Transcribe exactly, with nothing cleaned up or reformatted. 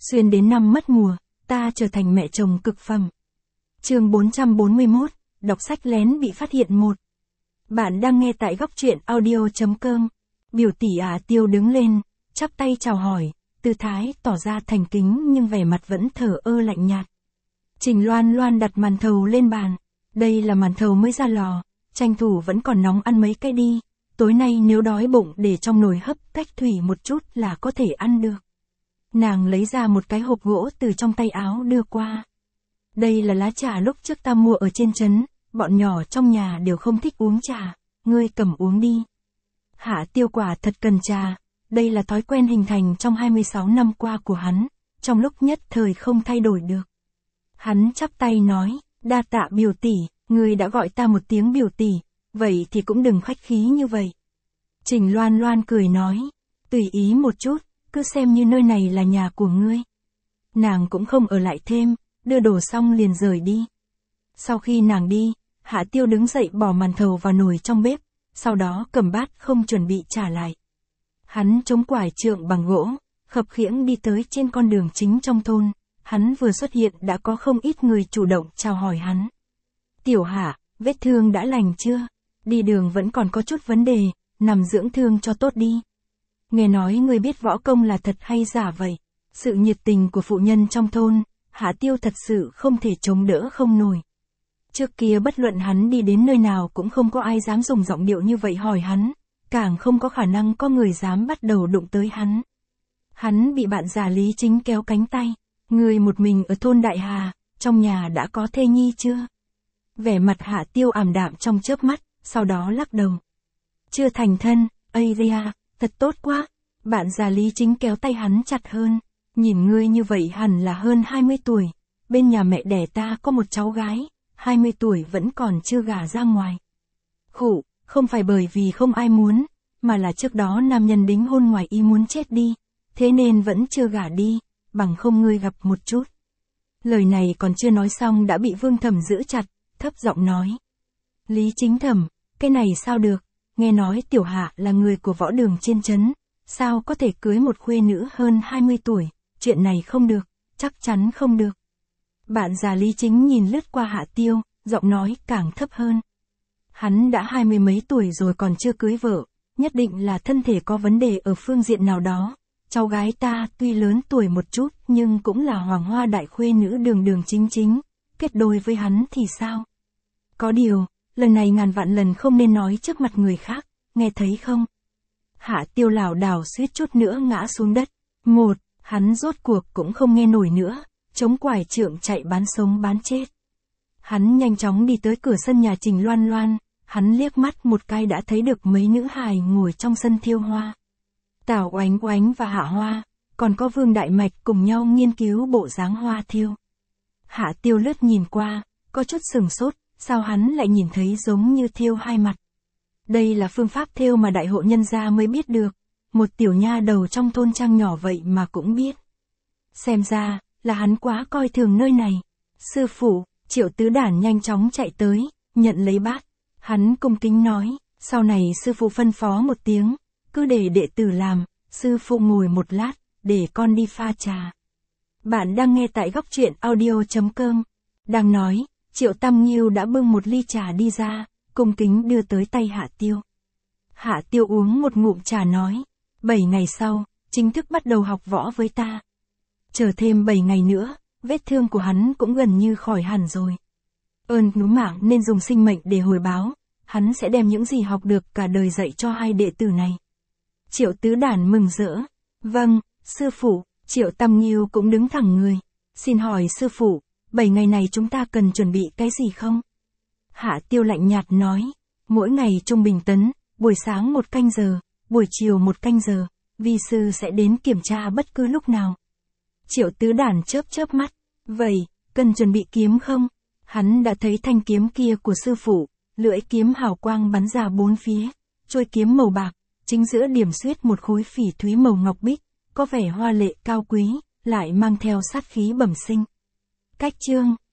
Xuyên đến năm mất mùa, ta trở thành mẹ chồng cực phẩm. Chương bốn trăm bốn mươi mốt, đọc sách lén bị phát hiện một. Bạn đang nghe tại góc truyện audio chấm com. Biểu tỷ Ả Tiêu đứng lên, chắp tay chào hỏi, tư thái tỏ ra thành kính nhưng vẻ mặt vẫn thờ ơ lạnh nhạt. Trình Loan Loan đặt màn thầu lên bàn. Đây là màn thầu mới ra lò, tranh thủ vẫn còn nóng ăn mấy cái đi. Tối nay nếu đói bụng để trong nồi hấp cách thủy một chút là có thể ăn được. Nàng lấy ra một cái hộp gỗ từ trong tay áo đưa qua. Đây là lá trà lúc trước ta mua ở trên trấn, bọn nhỏ trong nhà đều không thích uống trà, ngươi cầm uống đi. Hạ Tiêu quả thật cần trà, đây là thói quen hình thành trong hai mươi sáu năm qua của hắn, trong lúc nhất thời không thay đổi được. Hắn chắp tay nói, đa tạ biểu tỷ, ngươi đã gọi ta một tiếng biểu tỷ, vậy thì cũng đừng khách khí như vậy. Trình Loan Loan cười nói, tùy ý một chút, cứ xem như nơi này là nhà của ngươi. Nàng cũng không ở lại thêm, đưa đồ xong liền rời đi. Sau khi nàng đi, Hạ Tiêu đứng dậy bỏ màn thầu vào nồi trong bếp, sau đó cầm bát không chuẩn bị trả lại. Hắn chống quải trượng bằng gỗ, khập khiễng đi tới trên con đường chính trong thôn, hắn vừa xuất hiện đã có không ít người chủ động chào hỏi hắn. Tiểu Hạ, vết thương đã lành chưa? Đi đường vẫn còn có chút vấn đề, nằm dưỡng thương cho tốt đi. Nghe nói ngươi biết võ công là thật hay giả vậy? Sự nhiệt tình của phụ nhân trong thôn, Hạ Tiêu thật sự không thể chống đỡ không nổi. Trước kia bất luận hắn đi đến nơi nào cũng không có ai dám dùng giọng điệu như vậy hỏi hắn, càng không có khả năng có người dám bắt đầu đụng tới hắn. Hắn bị bạn già Lý Chính kéo cánh tay, người một mình ở thôn Đại Hà, trong nhà đã có thê nhi chưa? Vẻ mặt Hạ Tiêu ảm đạm trong chớp mắt, sau đó lắc đầu. Chưa thành thân, ây da, thật tốt quá. Bạn già Lý Chính kéo tay hắn chặt hơn, nhìn ngươi như vậy hẳn là hơn hai mươi tuổi, bên nhà mẹ đẻ ta có một cháu gái, hai mươi tuổi vẫn còn chưa gả ra ngoài. Khụ, không phải bởi vì không ai muốn, mà là trước đó nam nhân đính hôn ngoài ý muốn chết đi, thế nên vẫn chưa gả đi, bằng không ngươi gặp một chút. Lời này còn chưa nói xong đã bị Vương Thẩm giữ chặt, thấp giọng nói. Lý Chính Thẩm, cái này sao được, nghe nói Tiểu Hạ là người của võ đường trên trấn, sao có thể cưới một khuê nữ hơn hai mươi tuổi, chuyện này không được, chắc chắn không được. Bạn già Lý Chính nhìn lướt qua Hạ Tiêu, giọng nói càng thấp hơn. Hắn đã hai mươi mấy tuổi rồi còn chưa cưới vợ, nhất định là thân thể có vấn đề ở phương diện nào đó. Cháu gái ta tuy lớn tuổi một chút nhưng cũng là hoàng hoa đại khuê nữ đường đường chính chính, kết đôi với hắn thì sao? Có điều, lần này ngàn vạn lần không nên nói trước mặt người khác, nghe thấy không? Hạ Tiêu lảo đảo suýt chút nữa ngã xuống đất. Một, hắn rốt cuộc cũng không nghe nổi nữa, chống quải trượng chạy bán sống bán chết. Hắn nhanh chóng đi tới cửa sân nhà Trình Loan Loan, hắn liếc mắt một cái đã thấy được mấy nữ hài ngồi trong sân thiêu hoa. Tào Oánh Oánh và Hạ Hoa, còn có Vương Đại Mạch cùng nhau nghiên cứu bộ dáng hoa thiêu. Hạ Tiêu lướt nhìn qua, có chút sừng sốt, sao hắn lại nhìn thấy giống như thiêu hai mặt. Đây là phương pháp thiêu mà đại hộ nhân gia mới biết được, một tiểu nha đầu trong thôn trang nhỏ vậy mà cũng biết. Xem ra, là hắn quá coi thường nơi này. Sư phụ, Triệu Tứ Đản nhanh chóng chạy tới, nhận lấy bát. Hắn cung kính nói, sau này sư phụ phân phó một tiếng, cứ để đệ tử làm, sư phụ ngồi một lát, để con đi pha trà. Bạn đang nghe tại góc truyện audio chấm com. Đang nói, Triệu Tam Nghiêu đã bưng một ly trà đi ra, cung kính đưa tới tay Hạ Tiêu. Hạ Tiêu uống một ngụm trà nói, bảy ngày sau, chính thức bắt đầu học võ với ta. Chờ thêm bảy ngày nữa, vết thương của hắn cũng gần như khỏi hẳn rồi. Ơn cứu mạng nên dùng sinh mệnh để hồi báo, hắn sẽ đem những gì học được cả đời dạy cho hai đệ tử này. Triệu Tứ Đản mừng rỡ. Vâng, sư phụ. Triệu Tam Nghiêu cũng đứng thẳng người. Xin hỏi sư phụ, bảy ngày này chúng ta cần chuẩn bị cái gì không? Hạ Tiêu lạnh nhạt nói, mỗi ngày trung bình tấn, buổi sáng một canh giờ, buổi chiều một canh giờ, vi sư sẽ đến kiểm tra bất cứ lúc nào. Triệu Tứ Đản chớp chớp mắt, vậy, cần chuẩn bị kiếm không? Hắn đã thấy thanh kiếm kia của sư phụ, lưỡi kiếm hào quang bắn ra bốn phía, trôi kiếm màu bạc, chính giữa điểm xuyết một khối phỉ thúy màu ngọc bích, có vẻ hoa lệ cao quý, lại mang theo sát khí bẩm sinh. Cách chương